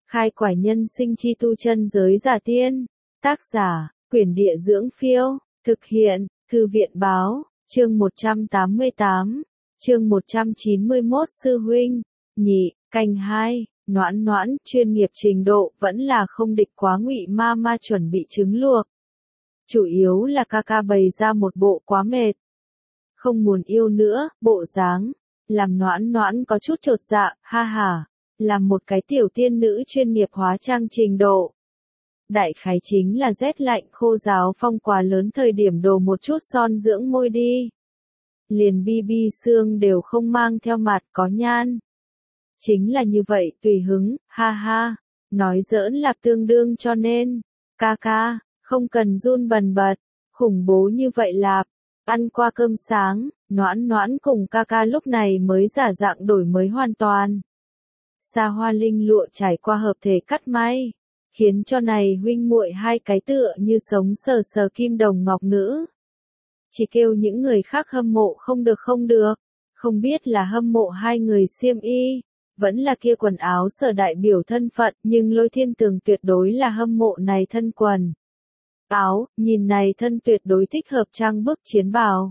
Khai quải nhân sinh chi tu chân giới giả tiên. Tác giả, Quyển Địa Dưỡng Phiêu. Thực hiện, Thư viện Báo. Chương 188. Chương 191 Sư huynh. Nhị, canh 2. Noãn noãn, chuyên nghiệp trình độ vẫn là không địch quá Ngụy ma chuẩn bị trứng luộc. Chủ yếu là ca ca bày ra một bộ quá mệt, không muốn yêu nữa, bộ dáng, làm noãn noãn có chút chột dạ, ha ha, làm một cái tiểu tiên nữ chuyên nghiệp hóa trang trình độ. Đại khái chính là rét lạnh khô ráo phong quá lớn thời điểm đổ một chút son dưỡng môi đi. Liền BB xương đều không mang theo mặt có nhan. Chính là như vậy tùy hứng, ha ha, nói giỡn là tương đương cho nên, ca ca, không cần run bần bật, khủng bố như vậy lạp. Ăn qua cơm sáng, noãn noãn cùng ca ca lúc này mới giả dạng đổi mới hoàn toàn. Xa hoa linh lụa trải qua hợp thể cắt may, khiến cho này huynh muội hai cái tựa như sống sờ sờ kim đồng ngọc nữ. Chỉ kêu những người khác hâm mộ không được, không biết là hâm mộ hai người xiêm y, vẫn là kia quần áo sở đại biểu thân phận, nhưng Lôi Thiên Tường tuyệt đối là hâm mộ này thân quần áo, nhìn này thân tuyệt đối thích hợp trang bức chiến bào.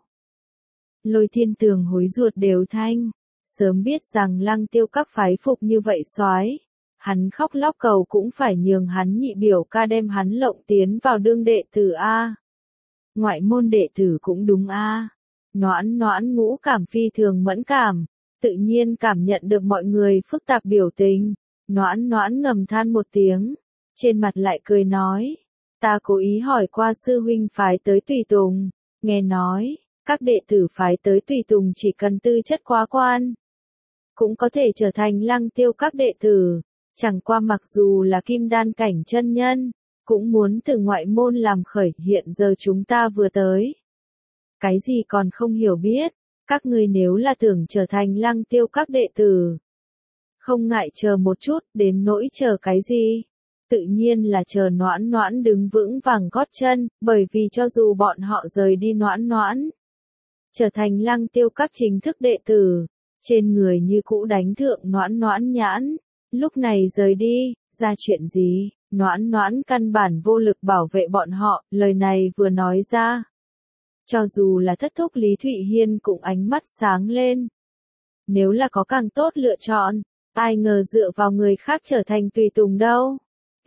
Lôi Thiên Tường hối ruột đều thanh, sớm biết rằng Lăng Tiêu các phái phục như vậy soái, hắn khóc lóc cầu cũng phải nhường hắn nhị biểu ca đem hắn lộng tiến vào đương đệ tử a. Ngoại môn đệ tử cũng đúng a. Noãn noãn ngũ cảm phi thường mẫn cảm, tự nhiên cảm nhận được mọi người phức tạp biểu tình, noãn noãn ngầm than một tiếng, trên mặt lại cười nói. Ta cố ý hỏi qua sư huynh phái tới tùy tùng, nghe nói, các đệ tử phái tới tùy tùng chỉ cần tư chất quá quan, cũng có thể trở thành Lăng Tiêu các đệ tử, chẳng qua mặc dù là kim đan cảnh chân nhân, cũng muốn từ ngoại môn làm khởi, hiện giờ chúng ta vừa tới. Cái gì còn không hiểu biết, các ngươi nếu là tưởng trở thành Lăng Tiêu các đệ tử, không ngại chờ một chút, đến nỗi chờ cái gì? Tự nhiên là chờ noãn noãn đứng vững vàng gót chân, bởi vì cho dù bọn họ rời đi noãn noãn, trở thành Lăng Tiêu các chính thức đệ tử, trên người như cũ đánh thượng noãn noãn nhãn, lúc này rời đi, ra chuyện gì, noãn noãn căn bản vô lực bảo vệ bọn họ, lời này vừa nói ra. Cho dù là thất thúc Lý Thụy Hiên cũng ánh mắt sáng lên. Nếu là có càng tốt lựa chọn, ai ngờ dựa vào người khác trở thành tùy tùng đâu.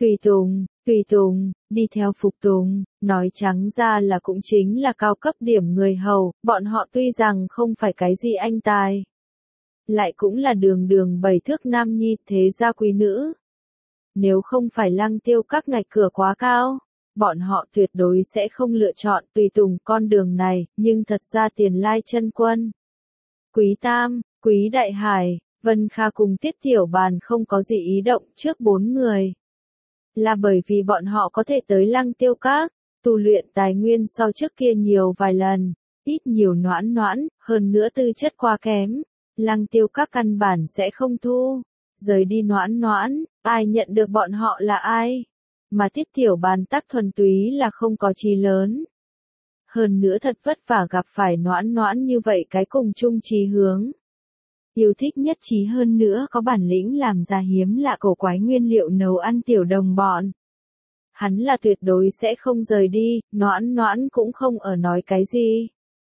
Tùy tùng, đi theo phục tùng, nói trắng ra là cũng chính là cao cấp điểm người hầu, bọn họ tuy rằng không phải cái gì anh tài, lại cũng là đường đường 7 thước nam nhi thế gia quý nữ. Nếu không phải Lăng Tiêu các ngạch cửa quá cao, bọn họ tuyệt đối sẽ không lựa chọn tùy tùng con đường này, nhưng thật ra Tiền Lai chân quân, Quý Tam, Quý Đại Hải, Vân Kha cùng Tiết Tiểu Bàn không có gì ý động trước 4 người. Là bởi vì bọn họ có thể tới Lăng Tiêu các, tu luyện tài nguyên so trước kia nhiều vài lần, ít nhiều noãn noãn, hơn nữa tư chất quá kém, Lăng Tiêu các căn bản sẽ không thu. Rời đi noãn noãn, ai nhận được bọn họ là ai? Mà Tiết Tiểu Bàn tắc thuần túy là không có chí lớn. Hơn nữa thật vất vả gặp phải noãn noãn như vậy cái cùng chung chí hướng. Yêu thích nhất trí hơn nữa có bản lĩnh làm ra hiếm lạ cổ quái nguyên liệu nấu ăn tiểu đồng bọn. Hắn là tuyệt đối sẽ không rời đi, noãn noãn cũng không ở nói cái gì.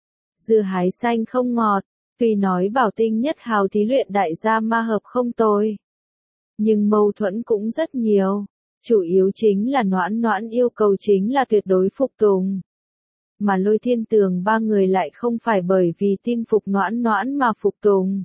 Dưa hái xanh không ngọt, tuy nói bảo tinh nhất hào thí luyện đại gia ma hợp không tồi. Nhưng mâu thuẫn cũng rất nhiều, chủ yếu chính là noãn noãn yêu cầu chính là tuyệt đối phục tùng. Mà Lôi Thiên Tường ba người lại không phải bởi vì tin phục noãn noãn mà phục tùng.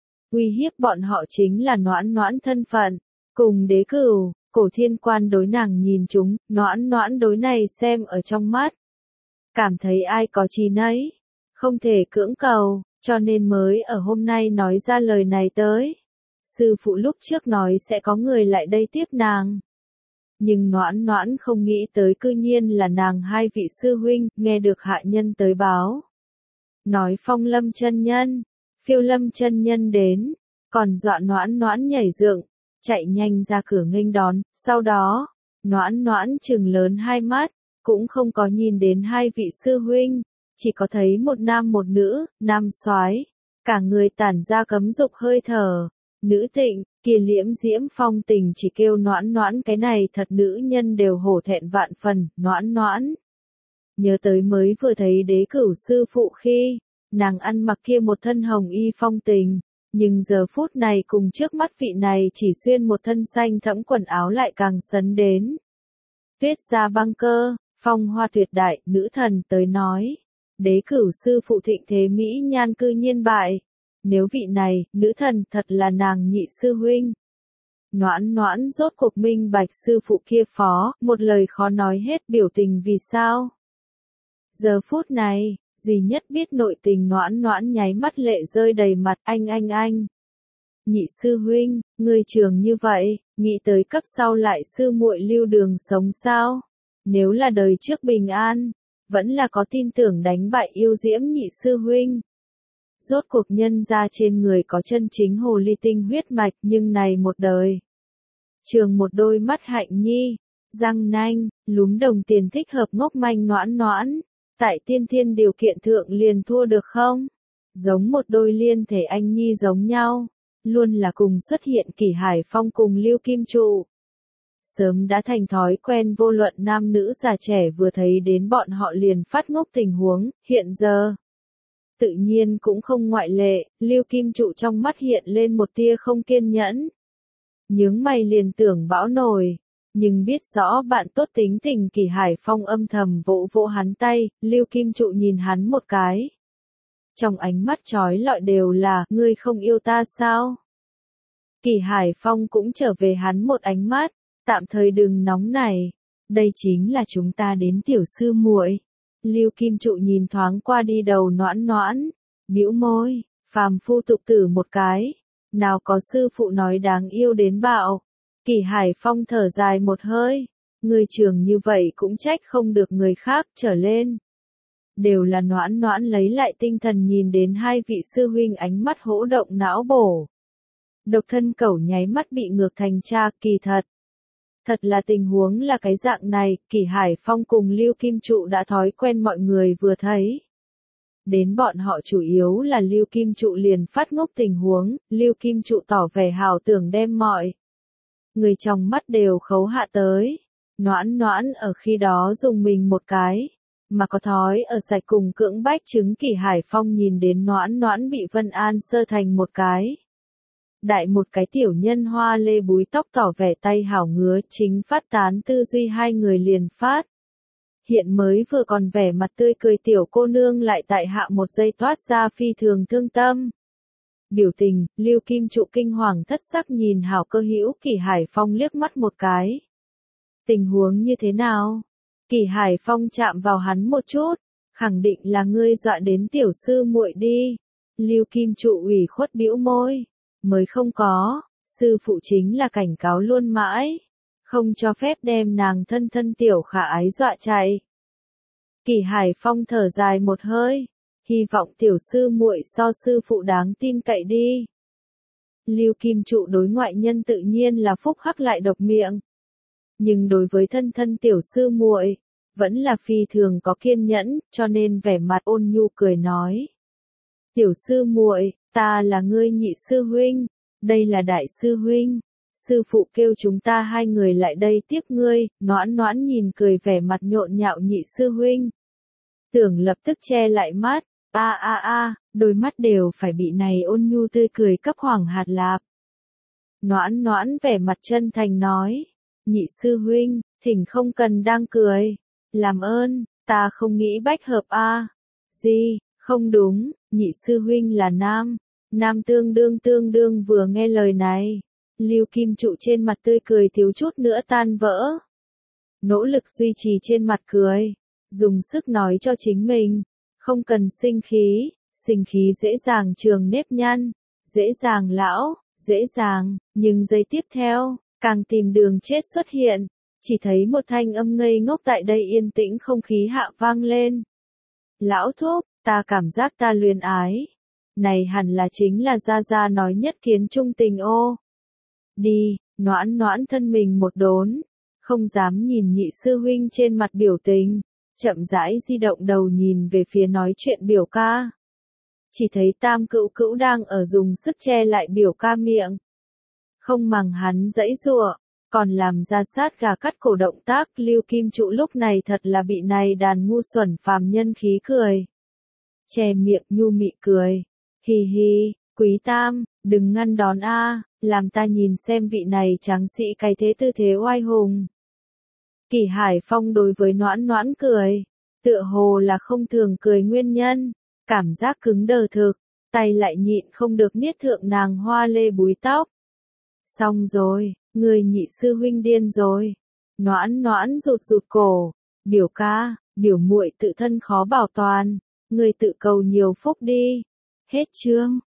Uy hiếp bọn họ chính là noãn noãn thân phận, cùng đế cửu, Cổ Thiên Quan đối nàng nhìn chúng, noãn noãn đối này xem ở trong mắt. Cảm thấy ai có chí nấy, không thể cưỡng cầu, cho nên mới ở hôm nay nói ra lời này tới. Sư phụ lúc trước nói sẽ có người lại đây tiếp nàng. Nhưng noãn noãn không nghĩ tới cư nhiên là nàng hai vị sư huynh, nghe được hạ nhân tới báo. Nói Phong Lâm chân nhân, Phiêu Lâm chân nhân đến, còn dọa noãn noãn nhảy dựng, chạy nhanh ra cửa nghênh đón, sau đó, noãn noãn trừng lớn hai mắt, cũng không có nhìn đến hai vị sư huynh, chỉ có thấy một nam một nữ, nam soái, cả người tản ra cấm dục hơi thở, Nữ Tịnh, kia liễm diễm phong tình chỉ kêu Noãn Noãn cái này thật nữ nhân đều hổ thẹn vạn phần, Noãn Noãn. Nhớ tới mới vừa thấy Đế Cửu sư phụ khi, nàng ăn mặc kia một thân hồng y phong tình, nhưng giờ phút này cùng trước mắt vị này chỉ xuyên một thân xanh thẫm quần áo lại càng sấn đến. Tuyết Gia Băng Cơ, phong hoa tuyệt đại, nữ thần tới nói. Đế Cửu sư phụ thịnh thế mỹ nhan cư nhiên bại. Nếu vị này, nữ thần thật là nàng nhị sư huynh. Noãn Noãn rốt cuộc minh bạch sư phụ kia phó, một lời khó nói hết biểu tình vì sao. Giờ phút này, duy nhất biết nội tình Noãn Noãn nháy mắt lệ rơi đầy mặt anh. Nhị sư huynh, ngươi trường như vậy, nghĩ tới cấp sau lại sư muội lưu đường sống sao? Nếu là đời trước bình an, vẫn là có tin tưởng đánh bại yêu diễm nhị sư huynh. Rốt cuộc nhân ra trên người có chân chính hồ ly tinh huyết mạch nhưng này một đời. Trường một đôi mắt hạnh nhi, răng nanh, lúm đồng tiền thích hợp ngốc manh Noãn Noãn, tại tiên thiên điều kiện thượng liền thua được không? Giống một đôi liên thể anh nhi giống nhau, luôn là cùng xuất hiện Kỷ Hải Phong cùng Lưu Kim Trụ. Sớm đã thành thói quen vô luận nam nữ già trẻ vừa thấy đến bọn họ liền phát ngốc tình huống, hiện giờ. Tự nhiên cũng không ngoại lệ, Lưu Kim Trụ trong mắt hiện lên một tia không kiên nhẫn. Nhướng mày liền tưởng bão nổi, nhưng biết rõ bạn tốt tính tình Kỷ Hải Phong âm thầm vỗ vỗ hắn tay, Lưu Kim Trụ nhìn hắn một cái. Trong ánh mắt trói lọi đều là, ngươi không yêu ta sao? Kỷ Hải Phong cũng trở về hắn một ánh mắt, tạm thời đừng nóng này, đây chính là chúng ta đến tiểu sư muội. Lưu Kim Trụ nhìn thoáng qua đi đầu Noãn Noãn, bĩu môi, phàm phu tục tử một cái, nào có sư phụ nói đáng yêu đến bạo. Kỷ Hải Phong thở dài một hơi, người trường như vậy cũng trách không được người khác trở lên. Đều là Noãn Noãn lấy lại tinh thần nhìn đến hai vị sư huynh ánh mắt hỗn động não bổ. Độc thân cẩu nháy mắt bị ngược thành cha, kỳ thật. Thật là tình huống là cái dạng này, Kỷ Hải Phong cùng Lưu Kim Trụ đã thói quen mọi người vừa thấy. Đến bọn họ chủ yếu là Lưu Kim Trụ liền phát ngốc tình huống, Lưu Kim Trụ tỏ vẻ hào tưởng đem mọi người trong mắt đều khấu hạ tới. Noãn Noãn ở khi đó dùng mình một cái, mà có thói ở sạch cùng cưỡng bách chứng Kỷ Hải Phong nhìn đến Noãn Noãn bị Vân An sơ thành một cái. Đại một cái tiểu nhân hoa lê búi tóc tỏ vẻ tay hảo ngứa, chính phát tán tư duy hai người liền phát. Hiện mới vừa còn vẻ mặt tươi cười tiểu cô nương lại tại hạ một giây toát ra phi thường thương tâm. Biểu tình, Lưu Kim Trụ kinh hoàng thất sắc nhìn hảo cơ hữu Kỷ Hải Phong liếc mắt một cái. Tình huống như thế nào? Kỷ Hải Phong chạm vào hắn một chút, khẳng định là ngươi dọa đến tiểu sư muội đi. Lưu Kim Trụ ủy khuất bĩu môi. Mới không có, sư phụ chính là cảnh cáo luôn mãi, không cho phép đem nàng thân thân tiểu khả ái dọa chạy. Kỷ Hải Phong thở dài một hơi, hy vọng tiểu sư muội so sư phụ đáng tin cậy đi. Lưu Kim Trụ đối ngoại nhân tự nhiên là phúc hắc lại độc miệng, nhưng đối với thân thân tiểu sư muội, vẫn là phi thường có kiên nhẫn, cho nên vẻ mặt ôn nhu cười nói. Tiểu sư muội, ta là ngươi nhị sư huynh, đây là đại sư huynh, sư phụ kêu chúng ta hai người lại đây tiếp ngươi. Noãn Noãn nhìn cười vẻ mặt nhộn nhạo nhị sư huynh. Tưởng lập tức che lại mắt, đôi mắt đều phải bị này ôn nhu tươi cười cấp hoàng hạt lạp. Noãn Noãn vẻ mặt chân thành nói, nhị sư huynh, thỉnh không cần đang cười, làm ơn, ta không nghĩ bách hợp Gì, không đúng, nhị sư huynh là nam. Nam tương đương vừa nghe lời này, Lưu Kim Trụ trên mặt tươi cười thiếu chút nữa tan vỡ. Nỗ lực duy trì trên mặt cười, dùng sức nói cho chính mình, không cần sinh khí dễ dàng trường nếp nhăn, dễ dàng lão, dễ dàng, nhưng giây tiếp theo, càng tìm đường chết xuất hiện, chỉ thấy một thanh âm ngây ngốc tại đây yên tĩnh không khí hạ vang lên. Lão thúc, ta cảm giác ta luyến ái. Này hẳn là chính là Gia Gia nói nhất kiến trung tình ô. Đi, Noãn Noãn thân mình một đốn, không dám nhìn nhị sư huynh trên mặt biểu tình, chậm rãi di động đầu nhìn về phía nói chuyện biểu ca. Chỉ thấy Tam Cữu Cữu đang ở dùng sức che lại biểu ca miệng, không màng hắn giãy giụa, còn làm ra sát gà cắt cổ động tác. Lưu Kim Trụ lúc này thật là bị này đàn ngu xuẩn phàm nhân khí cười. Che miệng nhu mị cười. Hì hì, Quý Tam, đừng ngăn đón a, làm ta nhìn xem vị này tráng sĩ cái thế tư thế oai hùng. Kỷ Hải Phong đối với Noãn Noãn cười, tựa hồ là không thường cười nguyên nhân, cảm giác cứng đờ thực, tay lại nhịn không được niết thượng nàng hoa lê búi tóc. Xong rồi, người nhị sư huynh điên rồi. Noãn Noãn rụt rụt cổ, biểu ca, biểu muội tự thân khó bảo toàn, người tự cầu nhiều phúc đi. Hết chương.